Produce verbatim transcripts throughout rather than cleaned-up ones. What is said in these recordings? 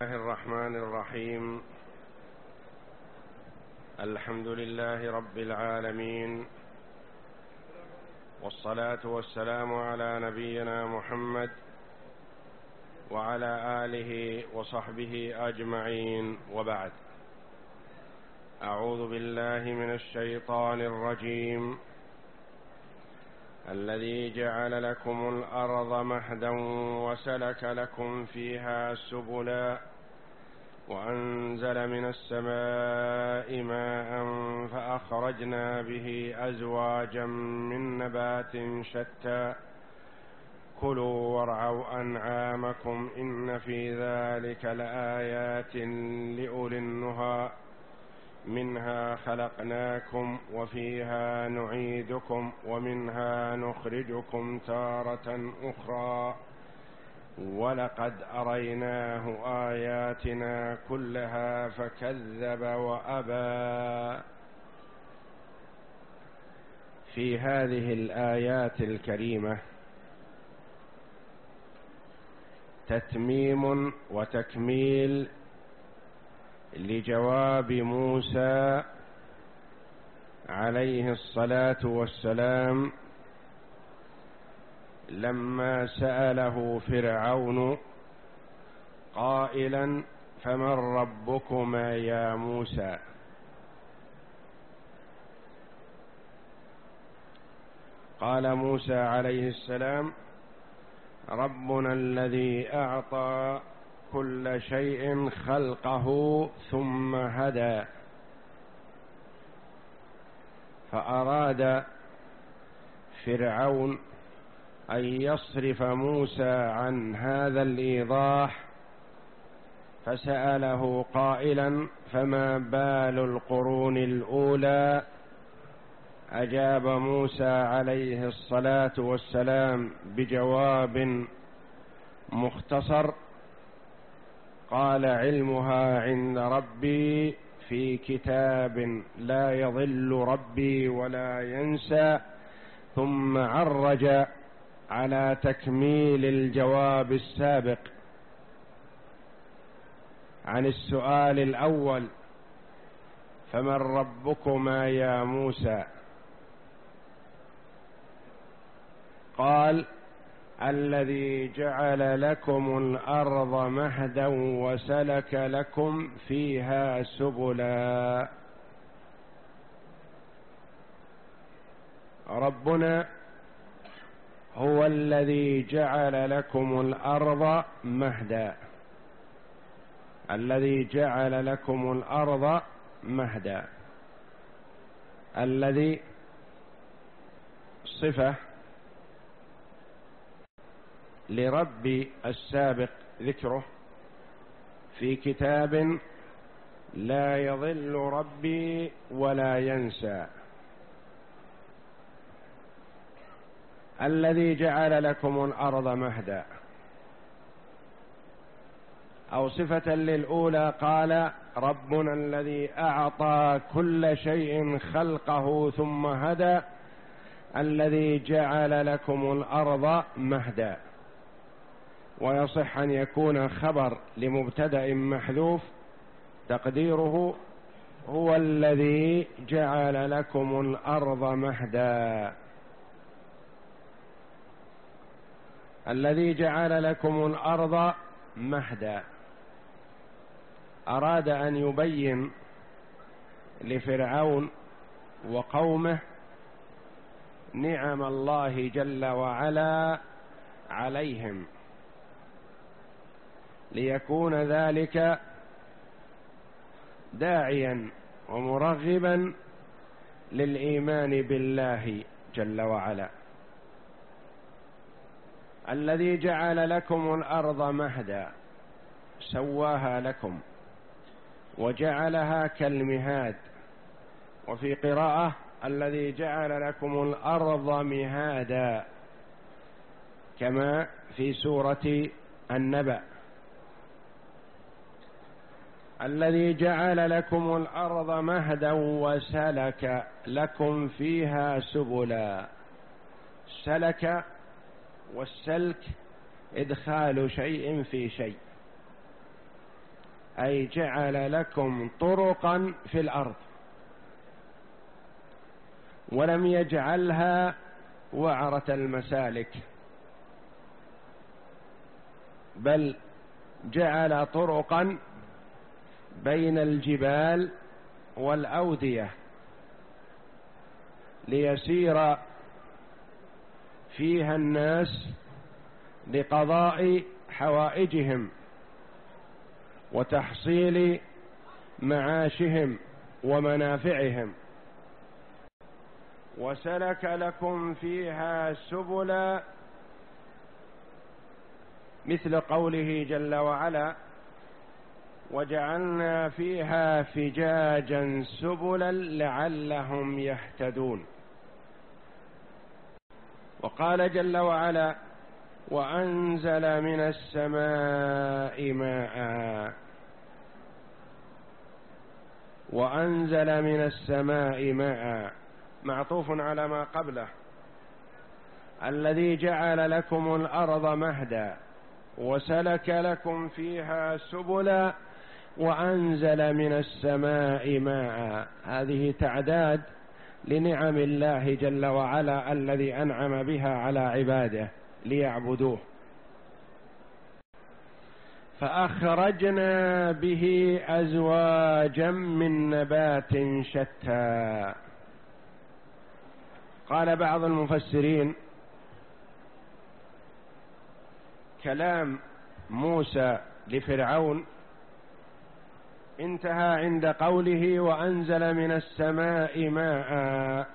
الله الرحمن الرحيم. الحمد لله رب العالمين، والصلاة والسلام على نبينا محمد وعلى آله وصحبه أجمعين، وبعد. أعوذ بالله من الشيطان الرجيم. الذي جعل لكم الأرض مهدا وسلك لكم فيها سبلا وأنزل من السماء ماء فأخرجنا به أزواجا من نبات شتى كلوا وارعوا أنعامكم إن في ذلك لآيات لأولي النهى منها خلقناكم وفيها نعيدكم ومنها نخرجكم تارة أخرى ولقد أريناه آياتنا كلها فكذب وأبى. في هذه الآيات الكريمة تتميم وتكميل لجواب موسى عليه الصلاة والسلام لما سأله فرعون قائلا: فمن ربكما يا موسى؟ قال موسى عليه السلام: ربنا الذي أعطى كل شيء خلقه ثم هدى. فأراد فرعون أن يصرف موسى عن هذا الإيضاح، فسأله قائلا: فما بال القرون الأولى؟ أجاب موسى عليه الصلاة والسلام بجواب مختصر، قال: علمها عند ربي في كتاب لا يضل ربي ولا ينسى. ثم عرج على تكميل الجواب السابق عن السؤال الأول: فمن ربكما يا موسى؟ قال: الذي جعل لكم الأرض مهدا وسلك لكم فيها سبلا. ربنا هو الذي جعل لكم الأرض مهدا، الذي جعل لكم الأرض مهدا. الذي صفة لرب السابق ذكره في كتاب لا يضل ربي ولا ينسى. الذي جعل لكم الأرض مهدا، أو صفة للأولى قال: ربنا الذي أعطى كل شيء خلقه ثم هدى الذي جعل لكم الأرض مهدا. ويصح أن يكون خبر لمبتدأ محذوف تقديره هو الذي جعل لكم الأرض مهدا. الذي جعل لكم الأرض مهدا أراد أن يبين لفرعون وقومه نعم الله جل وعلا عليهم، ليكون ذلك داعيا ومرغبا للإيمان بالله جل وعلا. الذي جعل لكم الأرض مهدا، سواها لكم وجعلها كالمهاد. وفي قراءة: الذي جعل لكم الأرض مهادا، كما في سورة النبأ: الذي جعل لكم الأرض مهدا وسلك لكم فيها سبلا. سلك، والسلك إدخال شيء في شيء، أي جعل لكم طرقا في الأرض، ولم يجعلها وعرة المسالك، بل جعل طرقا بين الجبال والأودية ليسير فيها الناس لقضاء حوائجهم وتحصيل معاشهم ومنافعهم. وسلك لكم فيها سبلا، مثل قوله جل وعلا: وجعلنا فيها فجاجا سبلا لعلهم يهتدون. وقال جل وعلا: وأنزل من السماء ماء. وأنزل من السماء ماء معطوف على ما قبله: الذي جعل لكم الأرض مهدا وسلك لكم فيها سبلا وأنزل من السماء ماء. هذه تعداد لنعم الله جل وعلا الذي أنعم بها على عباده ليعبدوه. فأخرجنا به أزواجا من نبات شتى. قال بعض المفسرين: كلام موسى لفرعون انتهى عند قوله: وأنزل من السماء ماء،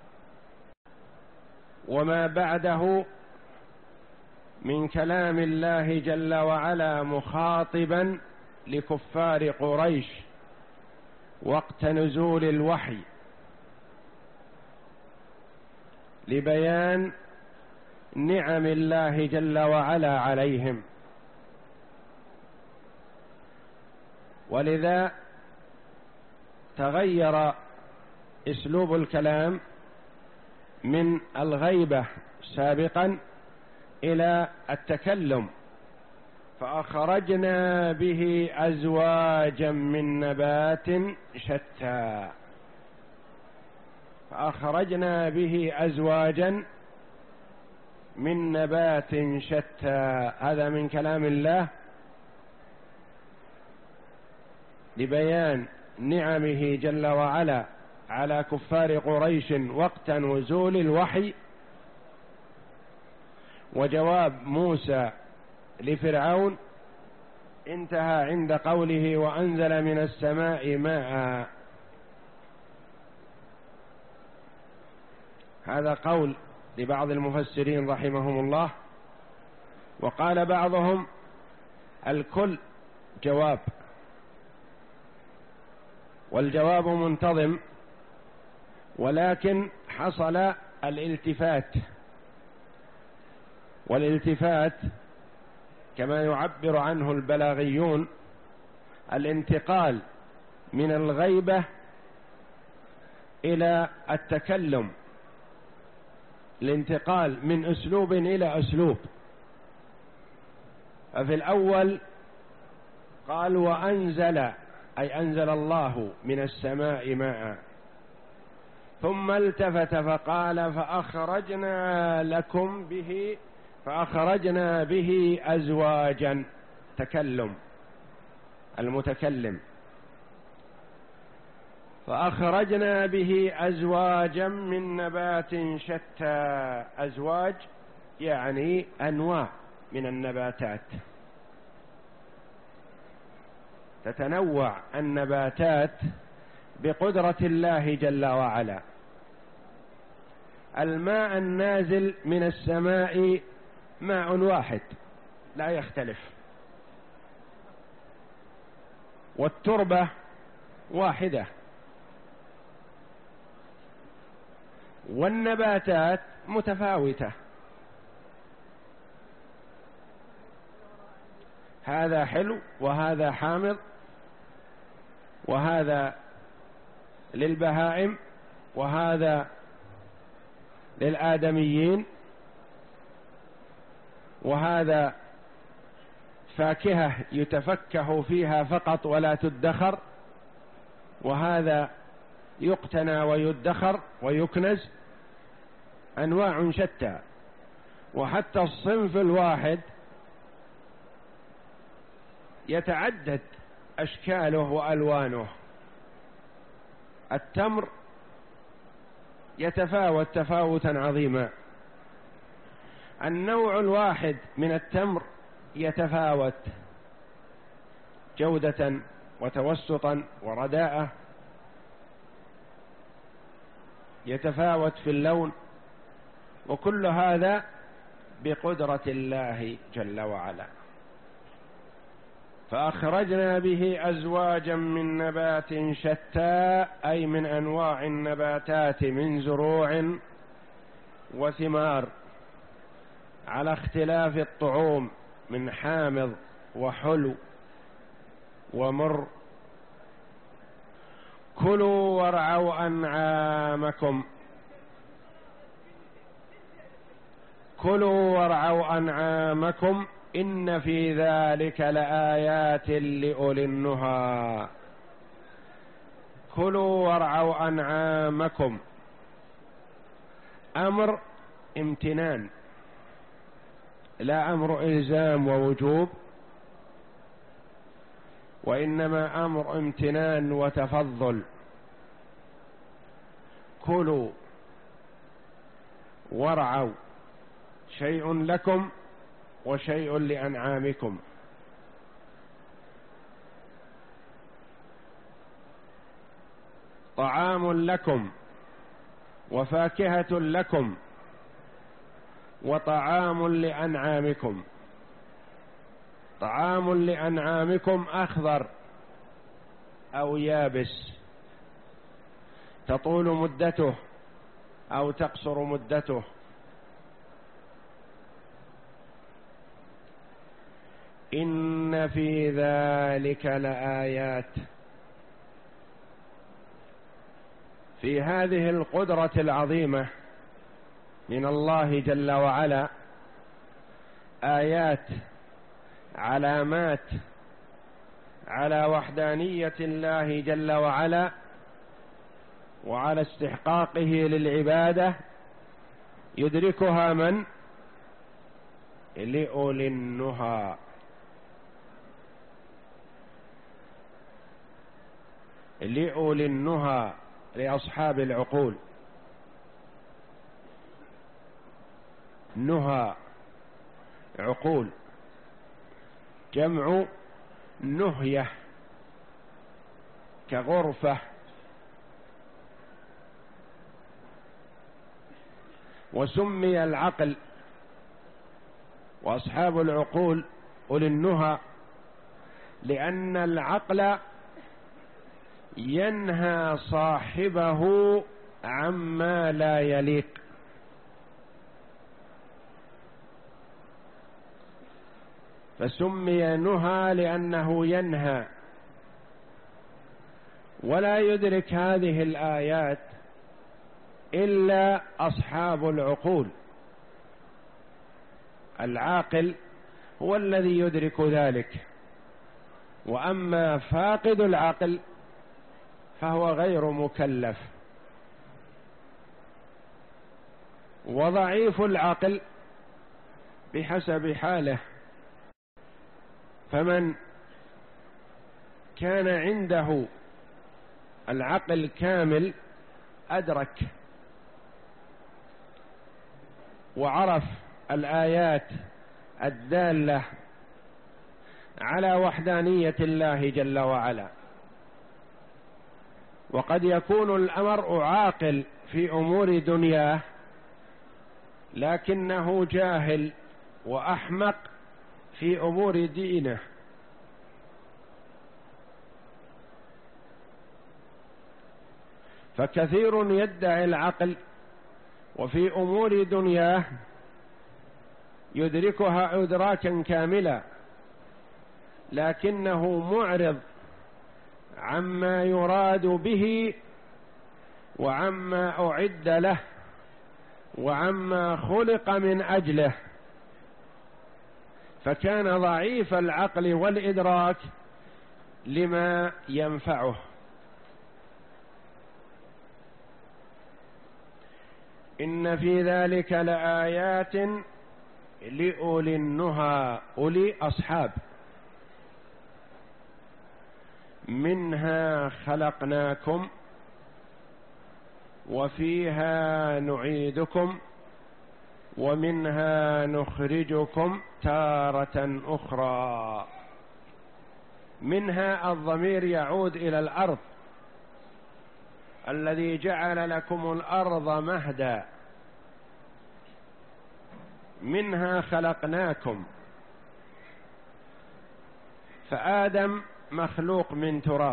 وما بعده من كلام الله جل وعلا مخاطبا لكفار قريش وقت نزول الوحي لبيان نعم الله جل وعلا عليهم. ولذا تغير اسلوب الكلام من الغيبة سابقا إلى التكلم. فأخرجنا به أزواجا من نبات شتى. فأخرجنا به أزواجا من نبات شتى، هذا من كلام الله لبيان نعمه جل وعلا على كفار قريش وقت نزول الوحي. وجواب موسى لفرعون انتهى عند قوله: وأنزل من السماء ماء. هذا قول لبعض المفسرين رحمهم الله. وقال بعضهم: الكل جواب، والجواب منتظم، ولكن حصل الالتفات. والالتفات كما يعبر عنه البلاغيون الانتقال من الغيبة إلى التكلم، الانتقال من أسلوب إلى أسلوب. ففي الأول قال: وأنزل، أي أنزل الله من السماء ماء، ثم التفت فقال: فأخرجنا لكم به فأخرجنا به أزواجا، تكلم المتكلم. فأخرجنا به أزواجا من نبات شتى. أزواج يعني أنواع من النباتات، تتنوع النباتات بقدرة الله جل وعلا. الماء النازل من السماء ماء واحد لا يختلف، والتربة واحدة، والنباتات متفاوتة. هذا حلو وهذا حامض، وهذا للبهائم وهذا للآدميين، وهذا فاكهة يتفكه فيها فقط ولا تدخر، وهذا يقتنى ويدخر ويكنز، أنواع شتى. وحتى الصنف الواحد يتعدد أشكاله وألوانه. التمر يتفاوت تفاوتا عظيما، النوع الواحد من التمر يتفاوت جودة وتوسطا ورداءة، يتفاوت في اللون، وكل هذا بقدرة الله جل وعلا. فأخرجنا به أزواجا من نبات شتى، أي من أنواع النباتات من زروع وثمار، على اختلاف الطعوم من حامض وحلو ومر. كلوا وارعوا أنعامكم كلوا وارعوا أنعامكم إن في ذلك لآيات لأولي النهى. كلوا وارعوا أنعامكم، أمر امتنان لا أمر إلزام ووجوب، وإنما أمر امتنان وتفضل. كلوا وارعوا، شيء لكم وشيء لأنعامكم. طعام لكم وفاكهة لكم وطعام لأنعامكم. طعام لأنعامكم أخضر أو يابس، تطول مدته أو تقصر مدته. إن في ذلك لآيات، في هذه القدرة العظيمة من الله جل وعلا آيات، علامات على وحدانية الله جل وعلا وعلى استحقاقه للعبادة، يدركها من؟ لأولي النهى. لأولي النهى، لأصحاب العقول. نهى عقول، جمع نهية كغرفة. وسمي العقل وأصحاب العقول أولي النهى لأن العقل ينهى صاحبه عما لا يليق. فسمي نهى لأنه ينهى، ولا يدرك هذه الآيات إلا أصحاب العقول. العاقل هو الذي يدرك ذلك، وأما فاقد العقل فهو غير مكلف. وضعيف العقل بحسب حاله، فمن كان عنده العقل كامل أدرك وعرف الآيات الدالة على وحدانية الله جل وعلا. وقد يكون الأمر عاقل في أمور دنياه لكنه جاهل وأحمق في أمور دينه. فكثير يدعي العقل وفي أمور دنياه يدركها إدراكا كاملا، لكنه معرض عما يراد به وعما أعد له وعما خلق من أجله، فكان ضعيف العقل والإدراك لما ينفعه. إن في ذلك لآيات لأولي النهى، أولي أصحاب. منها خلقناكم وفيها نعيدكم ومنها نخرجكم تارة أخرى. منها الضمير يعود إلى الأرض، الذي جعل لكم الأرض مهدا. منها خلقناكم، فآدم مخلوق من تراب،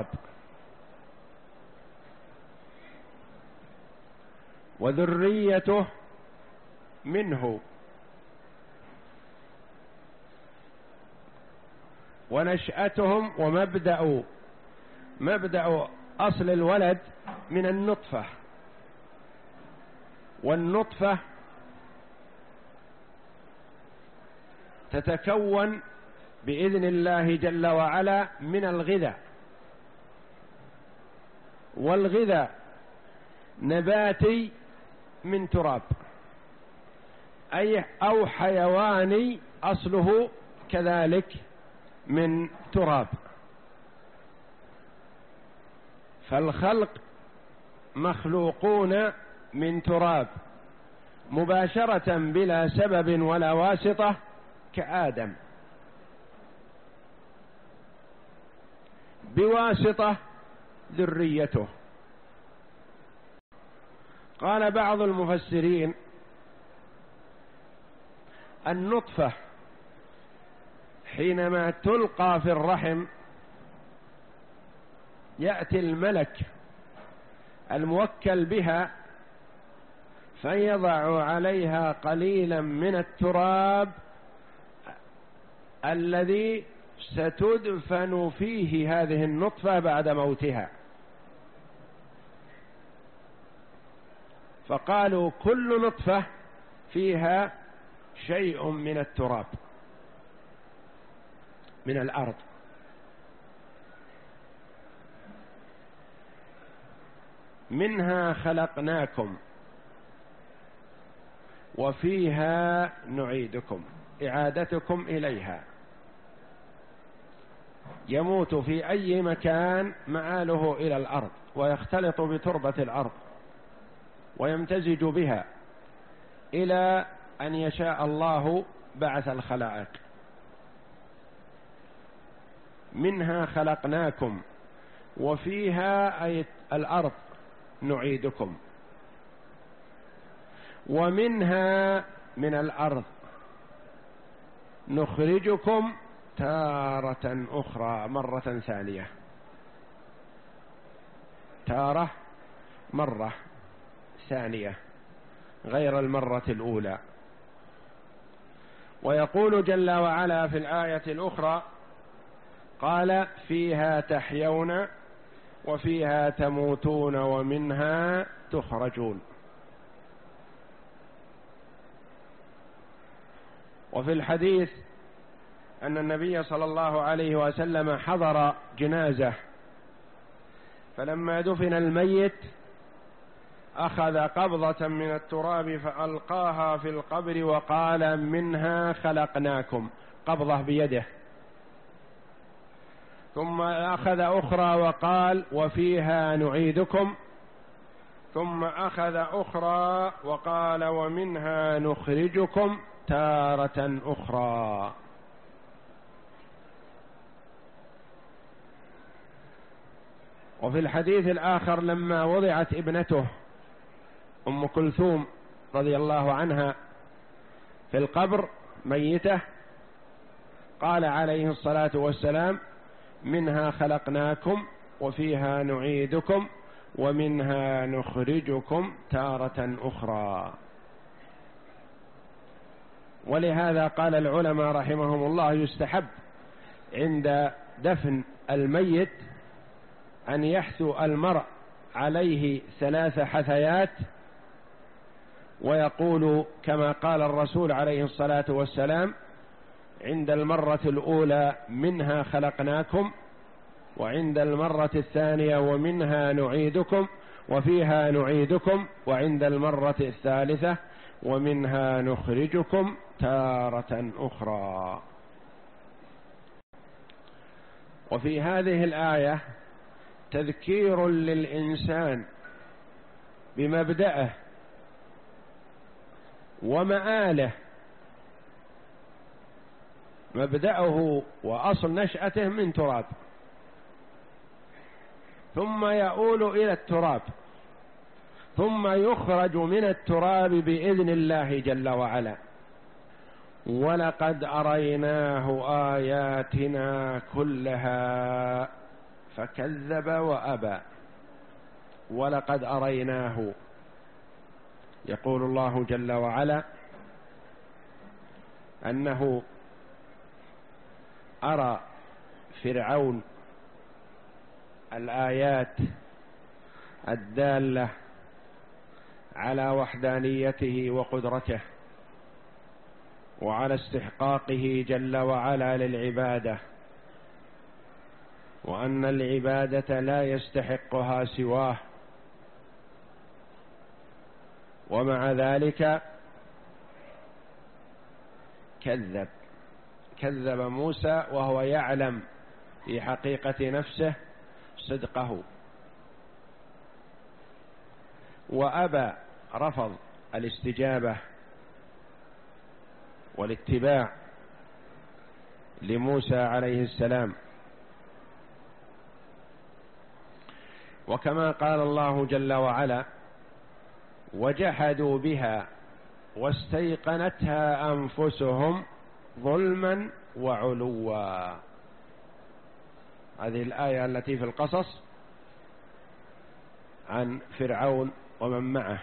وذريته منه، ونشأتهم ومبدأ مبدأ أصل الولد من النطفة، والنطفة تتكون بإذن الله جل وعلا من الغذاء، والغذاء نباتي من تراب، أي أو حيواني أصله كذلك من تراب. فالخلق مخلوقون من تراب مباشرة بلا سبب ولا واسطة كآدم، بواسطة ذريته. قال بعض المفسرين: النطفة حينما تلقى في الرحم يأتي الملك الموكل بها فيضع عليها قليلا من التراب الذي ستدفن فيه هذه النطفة بعد موتها. فقالوا كل نطفة فيها شيء من التراب من الأرض. منها خلقناكم وفيها نعيدكم، إعادتكم إليها. يموت في أي مكان مآله إلى الأرض، ويختلط بتربة الأرض ويمتزج بها إلى أن يشاء الله بعث الخلائق. منها خلقناكم وفيها أي الأرض نعيدكم، ومنها من الأرض نخرجكم تارة أخرى، مرة ثانية. تارة مرة ثانية غير المرة الأولى. ويقول جل وعلا في الآية الأخرى: قال فيها تحيون وفيها تموتون ومنها تخرجون. وفي الحديث أن النبي صلى الله عليه وسلم حضر جنازة، فلما دفن الميت أخذ قبضة من التراب فألقاها في القبر وقال: منها خلقناكم، قبضة بيده. ثم أخذ أخرى وقال: وفيها نعيدكم. ثم أخذ أخرى وقال: ومنها نخرجكم تارة أخرى. وفي الحديث الآخر لما وضعت ابنته أم كلثوم رضي الله عنها في القبر ميتة، قال عليه الصلاة والسلام: منها خلقناكم وفيها نعيدكم ومنها نخرجكم تارة أخرى. ولهذا قال العلماء رحمهم الله: يستحب عند دفن الميت أن يحثو المرء عليه ثلاث حثيات، ويقول كما قال الرسول عليه الصلاة والسلام: عند المرة الأولى منها خلقناكم، وعند المرة الثانية ومنها نعيدكم وفيها نعيدكم، وعند المرة الثالثة ومنها نخرجكم تارة أخرى. وفي هذه الآية تذكير للإنسان بمبدأه ومآله، مبدأه وأصل نشأته من تراب، ثم يؤول إلى التراب، ثم يخرج من التراب بإذن الله جل وعلا. ولقد أريناه آياتنا كلها فكذب وأبى. ولقد أريناه، يقول الله جل وعلا أنه أرى فرعون الآيات الدالة على وحدانيته وقدرته وعلى استحقاقه جل وعلا للعبادة، وأن العبادة لا يستحقها سواه. ومع ذلك كذب كذب موسى وهو يعلم في حقيقة نفسه صدقه، وأبى، رفض الاستجابة والاتباع لموسى عليه السلام. وكما قال الله جل وعلا: وجحدوا بها واستيقنتها أنفسهم ظلما وعلوا. هذه الآية التي في القصص عن فرعون ومن معه.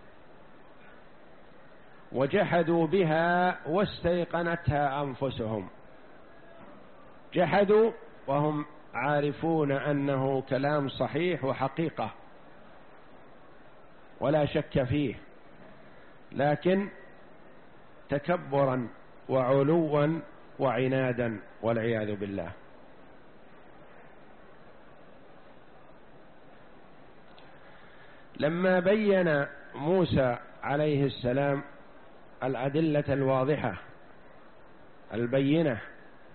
وجحدوا بها واستيقنتها أنفسهم، جحدوا وهم عارفون أنه كلام صحيح وحقيقة ولا شك فيه، لكن تكبرا وعلوا وعنادا والعياذ بالله. لما بين موسى عليه السلام الأدلة الواضحة البينة،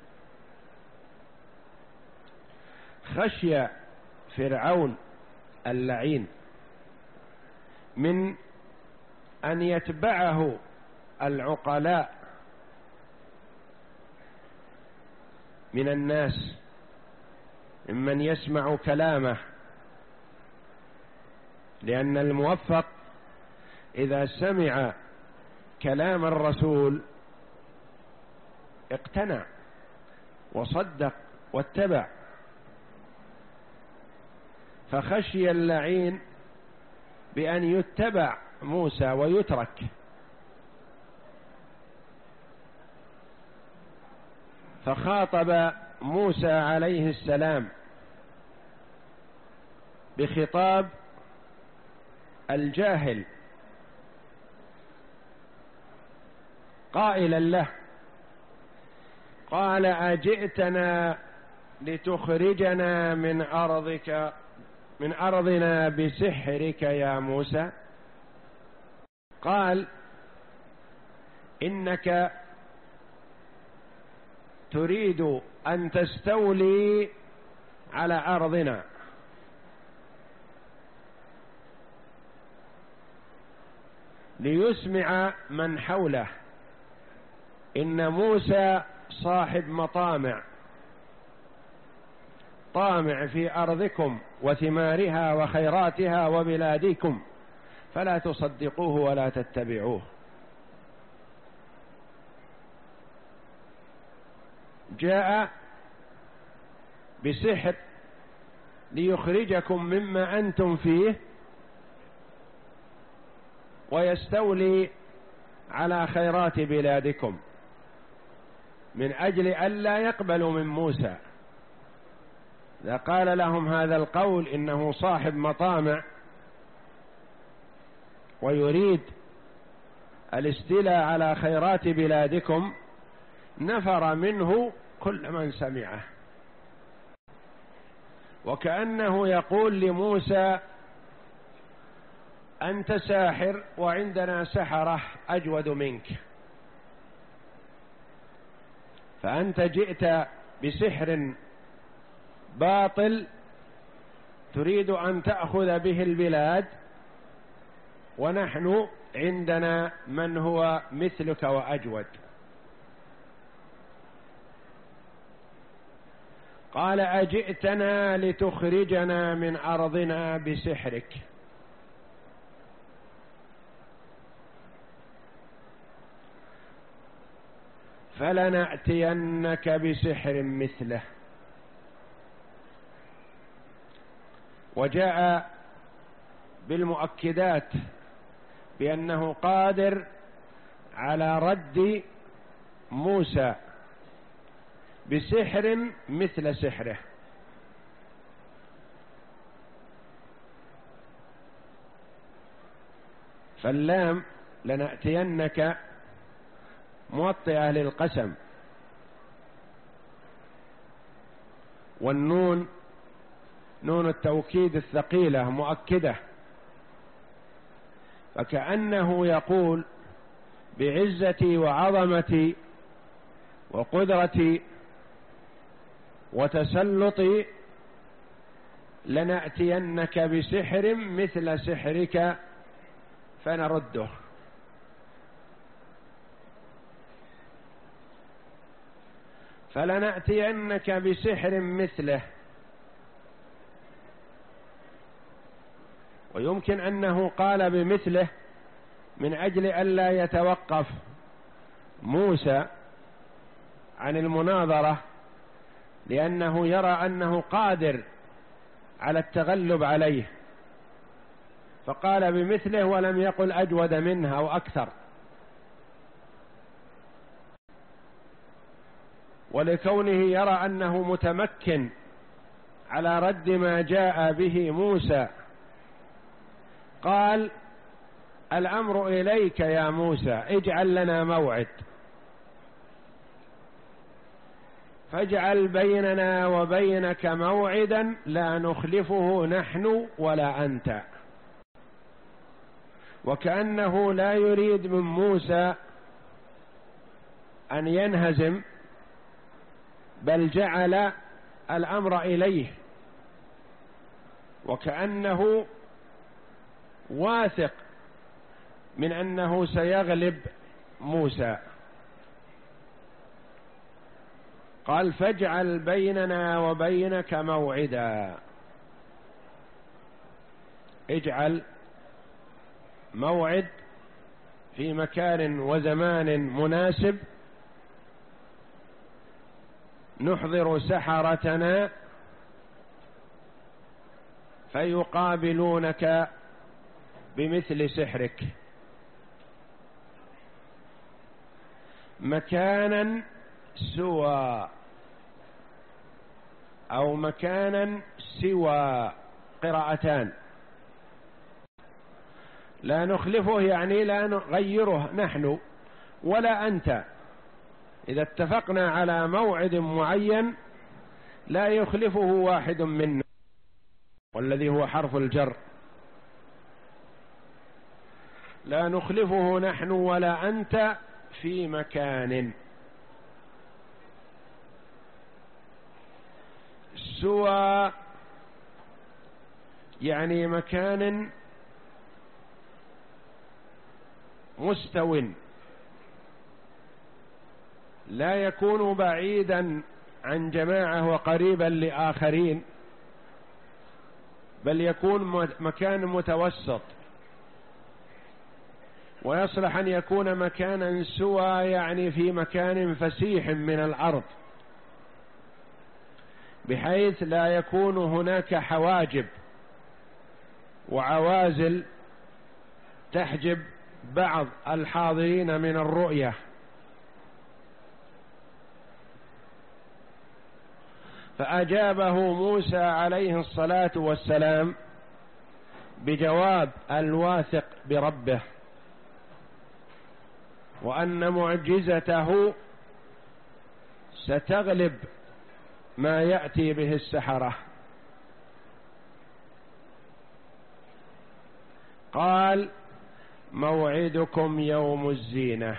خشي فرعون اللعين من أن يتبعه العقلاء من الناس ممن يسمع كلامه، لأن الموفق إذا سمع كلام الرسول اقتنع وصدق واتبع. فخشي اللعين بأن يتبع موسى ويترك، فخاطب موسى عليه السلام بخطاب الجاهل قائلا له: قال أجئتنا لتخرجنا من أرضك من أرضنا بسحرك يا موسى؟ قال: إنك تريد أن تستولي على أرضنا، ليسمع من حوله إن موسى صاحب مطامع، طامع في أرضكم وثمارها وخيراتها وبلادكم، فلا تصدقوه ولا تتبعوه. جاء بسحر ليخرجكم مما أنتم فيه ويستولي على خيرات بلادكم، من أجل ألا يقبلوا من موسى. إذا قال لهم هذا القول إنه صاحب مطامع ويريد الاستيلاء على خيرات بلادكم، نفر منه كل من سمعه، وكأنه يقول لموسى أنت ساحر وعندنا سحرة أجود منك، فأنت جئت بسحر باطل تريد أن تأخذ به البلاد، ونحن عندنا من هو مثلك وأجود. قال أجئتنا لتخرجنا من أرضنا بسحرك، فلنأتينك بسحر مثله. وجاء بالمؤكدات بأنه قادر على رد موسى بسحر مثل سحره. فاللام لنأتينك موطئة للقسم، والنون نون التوكيد الثقيلة مؤكدة، فكأنه يقول بعزتي وعظمتي وقدرتي وتسلطي لنأتينك بسحر مثل سحرك فنرده. فلنأتينك بسحر مثله، ويمكن أنه قال بمثله من أجل ألا يتوقف موسى عن المناظرة، لأنه يرى أنه قادر على التغلب عليه، فقال بمثله ولم يقل أجود منها أو أكثر. ولكونه يرى أنه متمكن على رد ما جاء به موسى قال الأمر إليك يا موسى، اجعل لنا موعد، فاجعل بيننا وبينك موعدا لا نخلفه نحن ولا أنت. وكأنه لا يريد من موسى أن ينهزم، بل جعل الأمر إليه، وكأنه واثق من أنه سيغلب موسى. قال فاجعل بيننا وبينك موعدا، اجعل موعد في مكان وزمان مناسب، نحضر سحرتنا فيقابلونك بمثل سحرك، مكانا سوى أو مكانا سوى، قراءتان. لا نخلفه يعني لا نغيره نحن ولا أنت، إذا اتفقنا على موعد معين لا يخلفه واحد منا، والذي هو حرف الجر، لا نخلفه نحن ولا أنت في مكان سوى، يعني مكان مستو، لا يكون بعيدا عن جماعة وقريبا لآخرين، بل يكون مكان متوسط. ويصلح أن يكون مكانا سوى يعني في مكان فسيح من الأرض، بحيث لا يكون هناك حواجب وعوازل تحجب بعض الحاضرين من الرؤية. فأجابه موسى عليه الصلاة والسلام بجواب الواثق بربه، وأن معجزته ستغلب ما يأتي به السحرة. قال موعدكم يوم الزينة.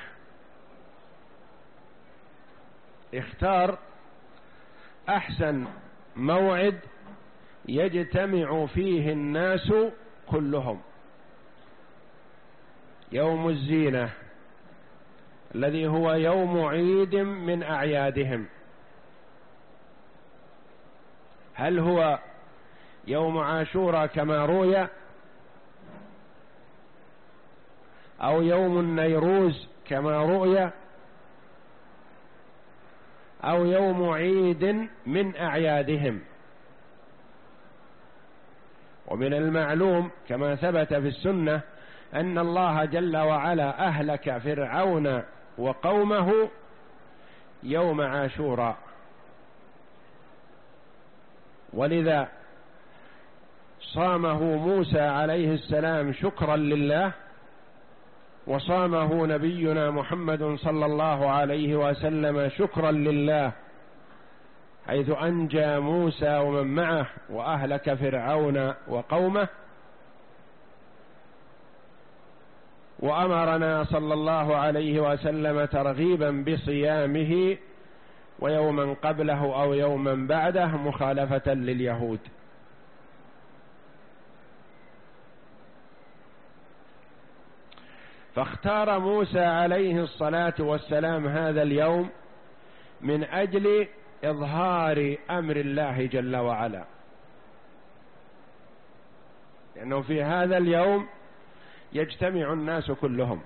اختار أحسن موعد يجتمع فيه الناس كلهم، يوم الزينة الذي هو يوم عيد من أعيادهم. هل هو يوم عاشوراء كما روي، أو يوم النيروز كما رؤي، أو يوم عيد من أعيادهم؟ ومن المعلوم كما ثبت في السنة أن الله جل وعلا أهلك فرعون وقومه يوم عاشوراء، ولذا صامه موسى عليه السلام شكرا لله، وصامه نبينا محمد صلى الله عليه وسلم شكرا لله، حيث أنجى موسى ومن معه وأهلك فرعون وقومه. وأمرنا صلى الله عليه وسلم ترغيبا بصيامه ويوما قبله أو يوما بعده مخالفة لليهود. فاختار موسى عليه الصلاة والسلام هذا اليوم من أجل إظهار أمر الله جل وعلا، لأنه في هذا اليوم يجتمع الناس كلهم.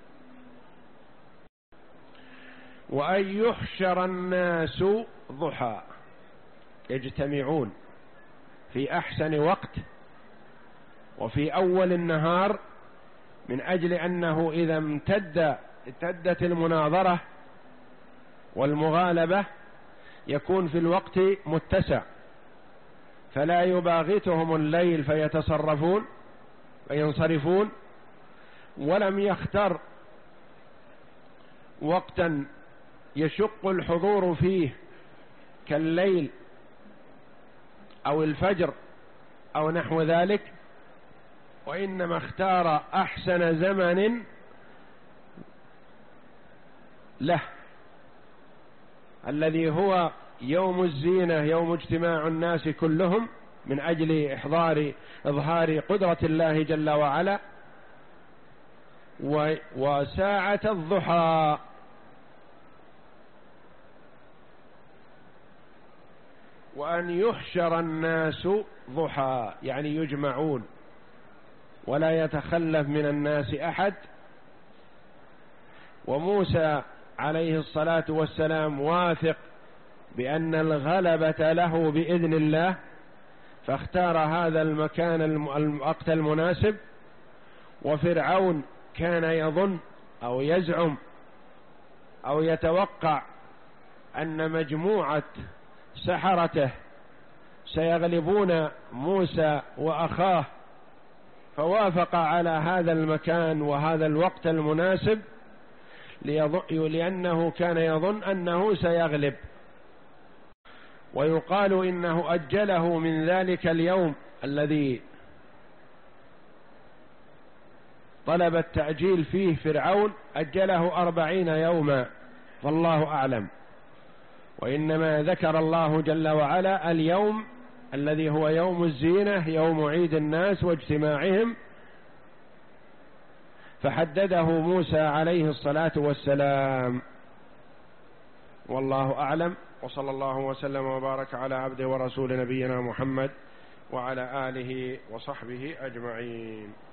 وأن يحشر الناس ضحى، يجتمعون في أحسن وقت وفي أول النهار، من أجل أنه إذا امتد امتدت المناظرة والمغالبة يكون في الوقت متسع، فلا يباغتهم الليل فيتصرفون فينصرفون. ولم يختر وقتا يشق الحضور فيه كالليل أو الفجر أو نحو ذلك، وإنما اختار أحسن زمن له الذي هو يوم الزينة، يوم اجتماع الناس كلهم من أجل إحضار إظهار قدرة الله جل وعلا. وساعة الضحى، وأن يحشر الناس ضحى يعني يجمعون ولا يتخلف من الناس أحد. وموسى عليه الصلاة والسلام واثق بأن الغلبة له بإذن الله، فاختار هذا المكان الوقت المناسب. وفرعون كان يظن أو يزعم أو يتوقع أن مجموعة سحرته سيغلبون موسى وأخاه، فوافق على هذا المكان وهذا الوقت المناسب لأنه كان يظن أنه سيغلب. ويقال إنه أجله من ذلك اليوم الذي طلب التأجيل فيه فرعون، أجله أربعين يوما، والله أعلم. وإنما ذكر الله جل وعلا اليوم الذي هو يوم الزينة، يوم عيد الناس واجتماعهم، فحدده موسى عليه الصلاة والسلام، والله أعلم. وصلى الله وسلم وبارك على عبده ورسول نبينا محمد وعلى آله وصحبه أجمعين.